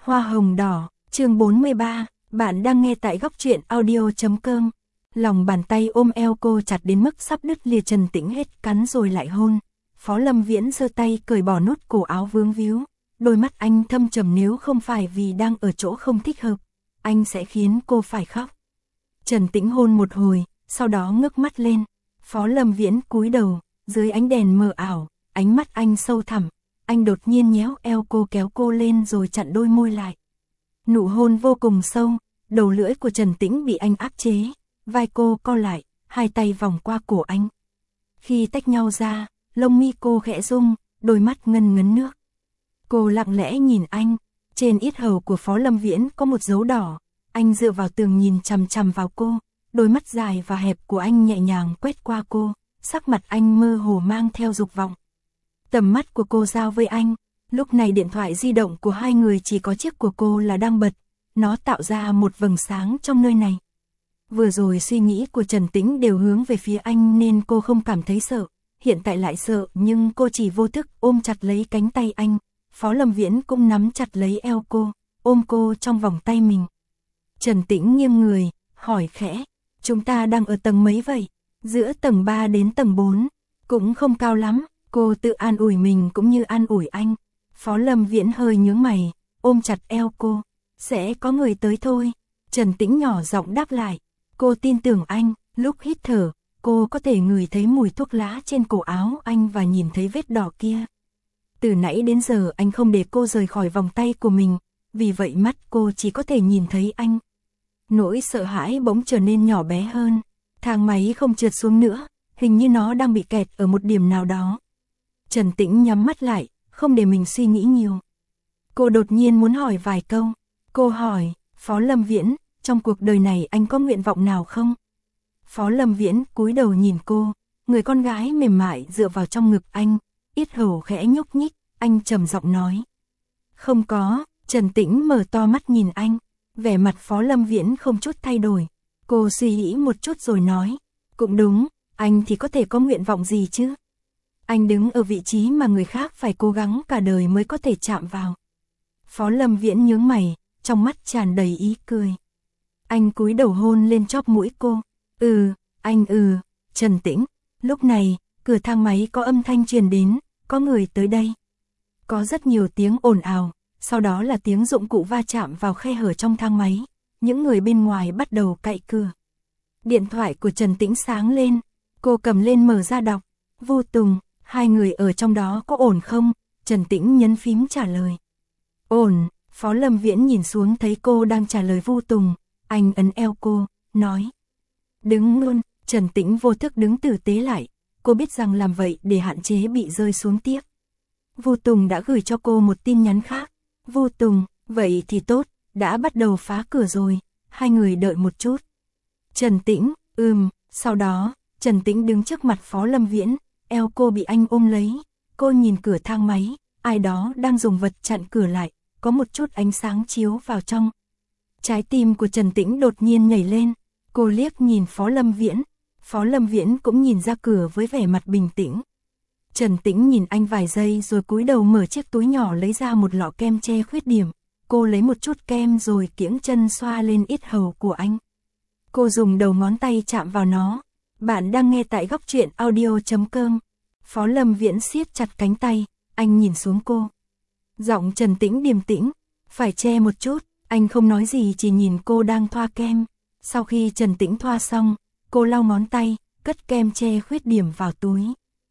Hoa hồng đỏ, chương 43, bạn đang nghe tại góc truyện audio.com. Lòng bàn tay ôm eo cô chặt đến mức sắp đứt lìa. Trần Tĩnh hết cắn rồi lại hôn. Phó Lâm Viễn giơ tay cởi bỏ nút cổ áo vướng víu. Đôi mắt anh thâm trầm, nếu không phải vì đang ở chỗ không thích hợp, anh sẽ khiến cô phải khóc. Trần Tĩnh hôn một hồi, sau đó ngước mắt lên. Phó Lâm Viễn cúi đầu, dưới ánh đèn mờ ảo, ánh mắt anh sâu thẳm. Anh đột nhiên nhéo eo cô, kéo cô lên rồi chặn đôi môi lại. Nụ hôn vô cùng sâu, đầu lưỡi của Trần Tĩnh bị anh áp chế, vai cô co lại, hai tay vòng qua cổ anh. Khi tách nhau ra, lông mi cô khẽ rung, đôi mắt ngân ngấn nước. Cô lặng lẽ nhìn anh, trên yết hầu của Phó Lâm Viễn có một dấu đỏ. Anh dựa vào tường nhìn chằm chằm vào cô, đôi mắt dài và hẹp của anh nhẹ nhàng quét qua cô, sắc mặt anh mơ hồ mang theo dục vọng. Tầm mắt của cô giao với anh, lúc này điện thoại di động của hai người chỉ có chiếc của cô là đang bật, nó tạo ra một vầng sáng trong nơi này. Vừa rồi suy nghĩ của Trần Tĩnh đều hướng về phía anh nên cô không cảm thấy sợ, hiện tại lại sợ, nhưng cô chỉ vô thức ôm chặt lấy cánh tay anh. Phó Lâm Viễn cũng nắm chặt lấy eo cô, ôm cô trong vòng tay mình. Trần Tĩnh nghiêng người, hỏi khẽ, chúng ta đang ở tầng mấy vậy? Giữa tầng 3 đến tầng 4, cũng không cao lắm. Cô tự an ủi mình cũng như an ủi anh. Phó Lâm Viễn hơi nhướng mày, ôm chặt eo cô. Sẽ có người tới thôi. Trần Tĩnh nhỏ giọng đáp lại. Cô tin tưởng anh. Lúc hít thở, cô có thể ngửi thấy mùi thuốc lá trên cổ áo anh và nhìn thấy vết đỏ kia. Từ nãy đến giờ anh không để cô rời khỏi vòng tay của mình, vì vậy mắt cô chỉ có thể nhìn thấy anh. Nỗi sợ hãi bỗng trở nên nhỏ bé hơn. Thang máy không trượt xuống nữa, hình như nó đang bị kẹt ở một điểm nào đó. Trần Tĩnh nhắm mắt lại, không để mình suy nghĩ nhiều. Cô đột nhiên muốn hỏi vài câu. Cô hỏi, Phó Lâm Viễn, trong cuộc đời này anh có nguyện vọng nào không? Phó Lâm Viễn cúi đầu nhìn cô, người con gái mềm mại dựa vào trong ngực anh, yết hầu khẽ nhúc nhích, anh trầm giọng nói. Không có. Trần Tĩnh mở to mắt nhìn anh, vẻ mặt Phó Lâm Viễn không chút thay đổi. Cô suy nghĩ một chút rồi nói, cũng đúng, anh thì có thể có nguyện vọng gì chứ? Anh đứng ở vị trí mà người khác phải cố gắng cả đời mới có thể chạm vào. Phó Lâm Viễn nhướng mày, trong mắt tràn đầy ý cười. Anh cúi đầu hôn lên chóp mũi cô. Anh Trần Tĩnh. Lúc này, cửa thang máy có âm thanh truyền đến, có người tới đây. Có rất nhiều tiếng ồn ào, sau đó là tiếng dụng cụ va chạm vào khe hở trong thang máy. Những người bên ngoài bắt đầu cạy cửa. Điện thoại của Trần Tĩnh sáng lên, cô cầm lên mở ra đọc. Vu Tùng, hai người ở trong đó có ổn không? Trần Tĩnh nhấn phím trả lời. Ổn. Phó Lâm Viễn nhìn xuống thấy cô đang trả lời Vu Tùng, anh ấn eo cô, nói. Đứng luôn. Trần Tĩnh vô thức đứng tử tế lại, cô biết rằng làm vậy để hạn chế bị rơi xuống tiếp. Vu Tùng đã gửi cho cô một tin nhắn khác. Vu Tùng, vậy thì tốt, đã bắt đầu phá cửa rồi, hai người đợi một chút. Trần Tĩnh, sau đó, Trần Tĩnh đứng trước mặt Phó Lâm Viễn, eo cô bị anh ôm lấy, cô nhìn cửa thang máy, ai đó đang dùng vật chặn cửa lại, có một chút ánh sáng chiếu vào trong. Trái tim của Trần Tĩnh đột nhiên nhảy lên, cô liếc nhìn Phó Lâm Viễn, Phó Lâm Viễn cũng nhìn ra cửa với vẻ mặt bình tĩnh. Trần Tĩnh nhìn anh vài giây rồi cúi đầu mở chiếc túi nhỏ lấy ra một lọ kem che khuyết điểm, cô lấy một chút kem rồi kiễng chân xoa lên yết hầu của anh. Cô dùng đầu ngón tay chạm vào nó. Bạn đang nghe tại góc truyện audio.com. Phó Lâm Viễn siết chặt cánh tay, anh nhìn xuống cô. Giọng Trần Tĩnh điềm tĩnh, phải che một chút, anh không nói gì chỉ nhìn cô đang thoa kem. Sau khi Trần Tĩnh thoa xong, cô lau ngón tay, cất kem che khuyết điểm vào túi.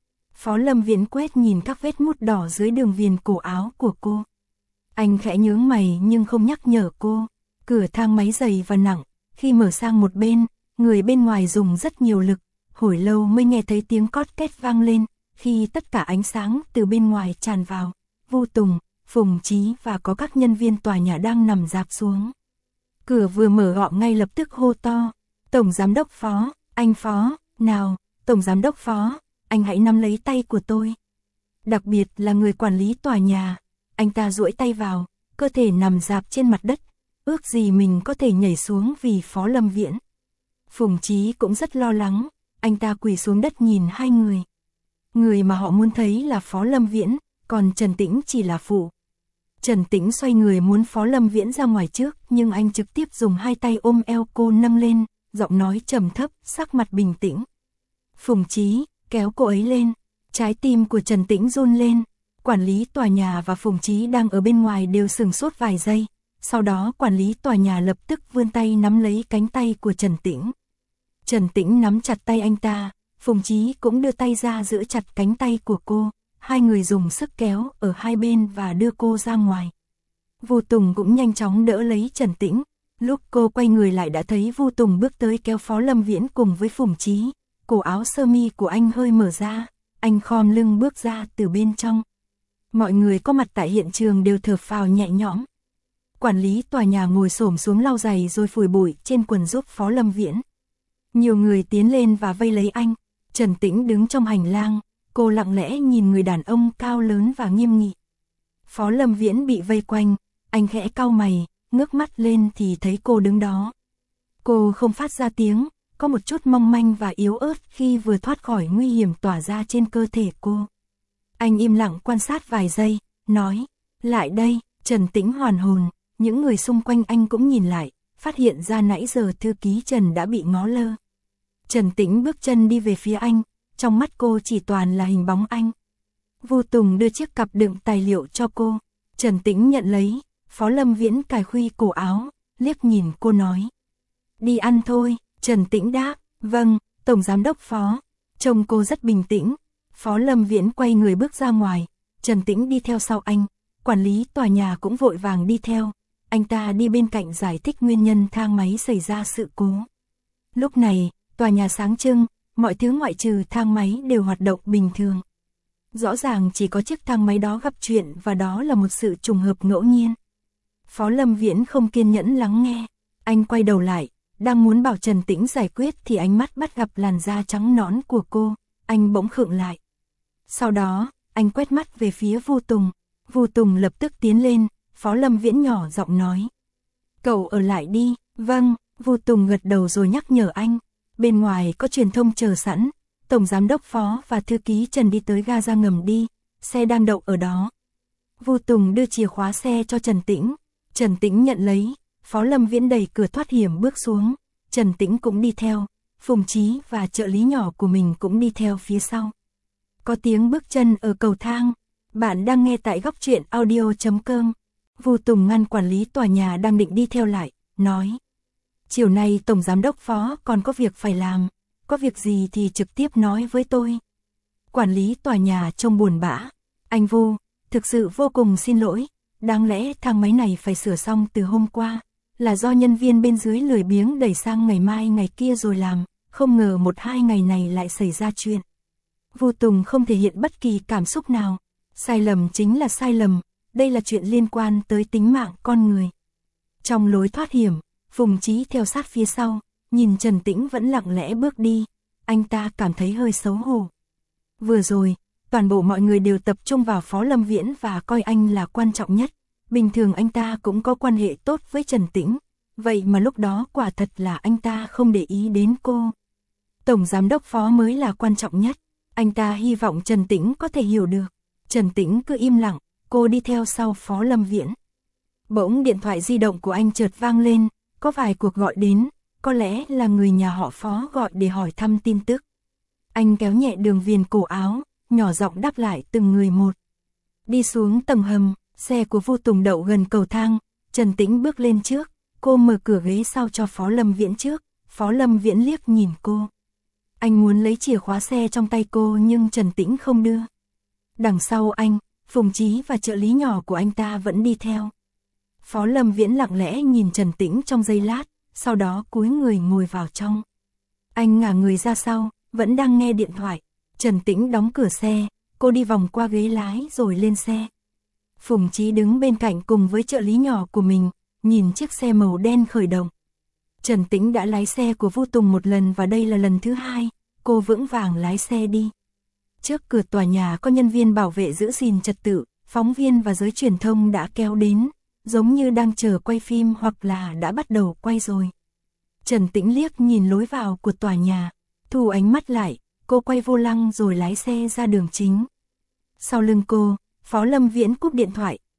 Phó Lâm Viễn quét nhìn các vết mút đỏ dưới đường viền cổ áo của cô. Anh khẽ nhướng mày nhưng không nhắc nhở cô. Cửa thang máy dày và nặng, khi mở sang một bên, người bên ngoài dùng rất nhiều lực, hồi lâu mới nghe thấy tiếng cót két vang lên, khi tất cả ánh sáng từ bên ngoài tràn vào. Vu Tùng, Phùng Chí và có các nhân viên tòa nhà đang nằm rạp xuống. Cửa vừa mở họ ngay lập tức hô to, Tổng Giám đốc Phó, anh Phó, nào, Tổng Giám đốc Phó, anh hãy nắm lấy tay của tôi. Đặc biệt là người quản lý tòa nhà, anh ta duỗi tay vào, cơ thể nằm rạp trên mặt đất, ước gì mình có thể nhảy xuống vì Phó Lâm Viễn. Phùng Chí cũng rất lo lắng, anh ta quỳ xuống đất nhìn hai người. Người mà họ muốn thấy là Phó Lâm Viễn, còn Trần Tĩnh chỉ là phụ. Trần Tĩnh xoay người muốn Phó Lâm Viễn ra ngoài trước, nhưng anh trực tiếp dùng hai tay ôm eo cô nâng lên, giọng nói trầm thấp, sắc mặt bình tĩnh. Phùng Chí, kéo cô ấy lên. Trái tim của Trần Tĩnh run lên. Quản lý tòa nhà và Phùng Chí đang ở bên ngoài đều sửng sốt vài giây. Sau đó quản lý tòa nhà lập tức vươn tay nắm lấy cánh tay của Trần Tĩnh. Trần Tĩnh nắm chặt tay anh ta, Phùng Chí cũng đưa tay ra giữ chặt cánh tay của cô. Hai người dùng sức kéo ở hai bên và đưa cô ra ngoài. Vu Tùng cũng nhanh chóng đỡ lấy Trần Tĩnh. Lúc cô quay người lại đã thấy Vu Tùng bước tới kéo Phó Lâm Viễn cùng với Phùng Chí. Cổ áo sơ mi của anh hơi mở ra, anh khom lưng bước ra từ bên trong. Mọi người có mặt tại hiện trường đều thở phào nhẹ nhõm. Quản lý tòa nhà ngồi xổm xuống lau giày rồi phủi bụi trên quần giúp Phó Lâm Viễn. Nhiều người tiến lên và vây lấy anh. Trần Tĩnh đứng trong hành lang, cô lặng lẽ nhìn người đàn ông cao lớn và nghiêm nghị. Phó Lâm Viễn bị vây quanh, anh khẽ cau mày, ngước mắt lên thì thấy cô đứng đó. Cô không phát ra tiếng, có một chút mong manh và yếu ớt khi vừa thoát khỏi nguy hiểm tỏa ra trên cơ thể cô. Anh im lặng quan sát vài giây, nói, lại đây. Trần Tĩnh hoàn hồn, những người xung quanh anh cũng nhìn lại, phát hiện ra nãy giờ thư ký Trần đã bị ngó lơ. Trần Tĩnh bước chân đi về phía anh, trong mắt cô chỉ toàn là hình bóng anh. Vu Tùng đưa chiếc cặp đựng tài liệu cho cô, Trần Tĩnh nhận lấy, Phó Lâm Viễn cài khuy cổ áo, liếc nhìn cô nói. Đi ăn thôi. Trần Tĩnh đáp, vâng, Tổng Giám đốc Phó. Trông cô rất bình tĩnh. Phó Lâm Viễn quay người bước ra ngoài, Trần Tĩnh đi theo sau anh, quản lý tòa nhà cũng vội vàng đi theo. Anh ta đi bên cạnh giải thích nguyên nhân thang máy xảy ra sự cố. Lúc này, tòa nhà sáng trưng, mọi thứ ngoại trừ thang máy đều hoạt động bình thường. Rõ ràng chỉ có chiếc thang máy đó gặp chuyện và đó là một sự trùng hợp ngẫu nhiên. Phó Lâm Viễn không kiên nhẫn lắng nghe, anh quay đầu lại. Đang muốn bảo Trần Tĩnh giải quyết thì ánh mắt bắt gặp làn da trắng nõn của cô, anh bỗng khựng lại. Sau đó, anh quét mắt về phía Vu Tùng. Vu Tùng lập tức tiến lên, Phó Lâm Viễn nhỏ giọng nói. Cậu ở lại đi. Vâng, Vu Tùng gật đầu rồi nhắc nhở anh. Bên ngoài có truyền thông chờ sẵn, Tổng Giám đốc Phó và Thư ký Trần đi tới ga ra ngầm đi, xe đang đậu ở đó. Vu Tùng đưa chìa khóa xe cho Trần Tĩnh, Trần Tĩnh nhận lấy. Phó Lâm Viễn đẩy cửa thoát hiểm bước xuống, Trần Tĩnh cũng đi theo, Phùng Chí và trợ lý nhỏ của mình cũng đi theo phía sau. Có tiếng bước chân ở cầu thang, bạn đang nghe tại góc truyện audio.com. Vu Tùng ngăn quản lý tòa nhà đang định đi theo lại, nói. Chiều nay Tổng Giám đốc Phó còn có việc phải làm, có việc gì thì trực tiếp nói với tôi. Quản lý tòa nhà trông buồn bã, anh Vu, thực sự vô cùng xin lỗi, đáng lẽ thang máy này phải sửa xong từ hôm qua. Là do nhân viên bên dưới lười biếng đẩy sang ngày mai ngày kia rồi làm, không ngờ 1-2 ngày này lại xảy ra chuyện. Vu Tùng không thể hiện bất kỳ cảm xúc nào, sai lầm chính là sai lầm, đây là chuyện liên quan tới tính mạng con người. Trong lối thoát hiểm, Phùng Chí theo sát phía sau, nhìn Trần Tĩnh vẫn lặng lẽ bước đi, anh ta cảm thấy hơi xấu hổ. Vừa rồi, toàn bộ mọi người đều tập trung vào Phó Lâm Viễn và coi anh là quan trọng nhất. Bình thường anh ta cũng có quan hệ tốt với Trần Tĩnh, vậy mà lúc đó quả thật là anh ta không để ý đến cô. Tổng Giám đốc Phó mới là quan trọng nhất, anh ta hy vọng Trần Tĩnh có thể hiểu được. Trần Tĩnh cứ im lặng, cô đi theo sau Phó Lâm Viễn. Bỗng điện thoại di động của anh chợt vang lên, có vài cuộc gọi đến, có lẽ là người nhà họ Phó gọi để hỏi thăm tin tức. Anh kéo nhẹ đường viền cổ áo, nhỏ giọng đáp lại từng người một. Đi xuống tầng hầm. Xe của Vu Tùng đậu gần cầu thang, Trần Tĩnh bước lên trước, cô mở cửa ghế sau cho Phó Lâm Viễn trước, Phó Lâm Viễn liếc nhìn cô. Anh muốn lấy chìa khóa xe trong tay cô nhưng Trần Tĩnh không đưa. Đằng sau anh, Phùng Chí và trợ lý nhỏ của anh ta vẫn đi theo. Phó Lâm Viễn lặng lẽ nhìn Trần Tĩnh trong giây lát, sau đó cúi người ngồi vào trong. Anh ngả người ra sau, vẫn đang nghe điện thoại. Trần Tĩnh đóng cửa xe, cô đi vòng qua ghế lái rồi lên xe. Phùng Chí đứng bên cạnh cùng với trợ lý nhỏ của mình, nhìn chiếc xe màu đen khởi động. Trần Tĩnh đã lái xe của Vu Tùng một lần và đây là lần thứ hai, cô vững vàng lái xe đi. Trước cửa tòa nhà có nhân viên bảo vệ giữ gìn trật tự, phóng viên và giới truyền thông đã kéo đến, giống như đang chờ quay phim hoặc là đã bắt đầu quay rồi. Trần Tĩnh liếc nhìn lối vào của tòa nhà, thu ánh mắt lại, cô quay vô lăng rồi lái xe ra đường chính. Sau lưng cô, Phó Lâm Viễn cúp điện thoại,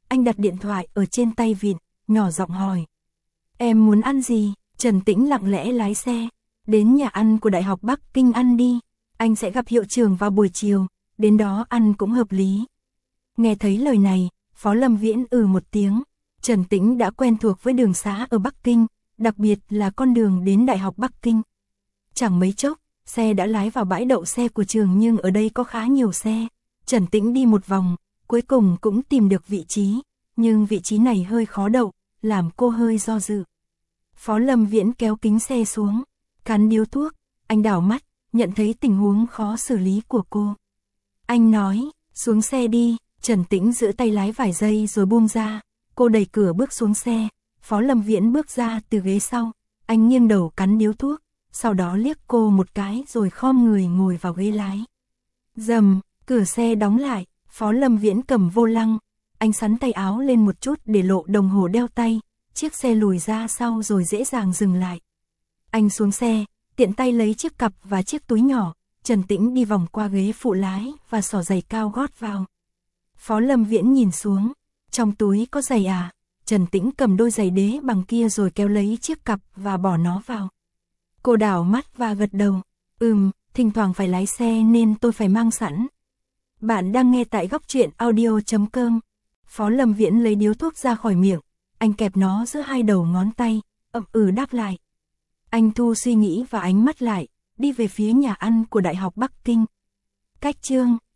Anh đặt điện thoại ở trên tay vịn, nhỏ giọng hỏi. Em muốn ăn gì? Trần Tĩnh lặng lẽ lái xe. Đến nhà ăn của Đại học Bắc Kinh ăn đi. Anh sẽ gặp hiệu trưởng vào buổi chiều, đến đó ăn cũng hợp lý. Nghe thấy lời này, Phó Lâm Viễn một tiếng. Trần Tĩnh đã quen thuộc với đường xá ở Bắc Kinh, đặc biệt là con đường đến Đại học Bắc Kinh. Chẳng mấy chốc, xe đã lái vào bãi đậu xe của trường, nhưng ở đây có khá nhiều xe. Trần Tĩnh đi một vòng, cuối cùng cũng tìm được vị trí, nhưng vị trí này hơi khó đậu, làm cô hơi do dự. Phó Lâm Viễn kéo kính xe xuống, cắn điếu thuốc, anh đảo mắt, nhận thấy tình huống khó xử lý của cô. Anh nói, xuống xe đi. Trần Tĩnh giữ tay lái vài giây rồi buông ra, cô đẩy cửa bước xuống xe. Phó Lâm Viễn bước ra từ ghế sau, anh nghiêng đầu cắn điếu thuốc, sau đó liếc cô một cái rồi khom người ngồi vào ghế lái. Rầm, cửa xe đóng lại, Phó Lâm Viễn cầm vô lăng, anh xắn tay áo lên một chút để lộ đồng hồ đeo tay, chiếc xe lùi ra sau rồi dễ dàng dừng lại. Anh xuống xe, tiện tay lấy chiếc cặp và chiếc túi nhỏ, Trần Tĩnh đi vòng qua ghế phụ lái và xỏ giày cao gót vào. Phó Lâm Viễn nhìn xuống, trong túi có giày à? Trần Tĩnh cầm đôi giày đế bằng kia rồi kéo lấy chiếc cặp và bỏ nó vào. Cô đảo mắt và gật đầu, thỉnh thoảng phải lái xe nên tôi phải mang sẵn. Bạn đang nghe tại góc truyện audio.com. Phó Lâm Viễn lấy điếu thuốc ra khỏi miệng, anh kẹp nó giữa hai đầu ngón tay, đáp lại. Anh thu suy nghĩ và ánh mắt lại, đi về phía nhà ăn của Đại học Bắc Kinh. Cách chương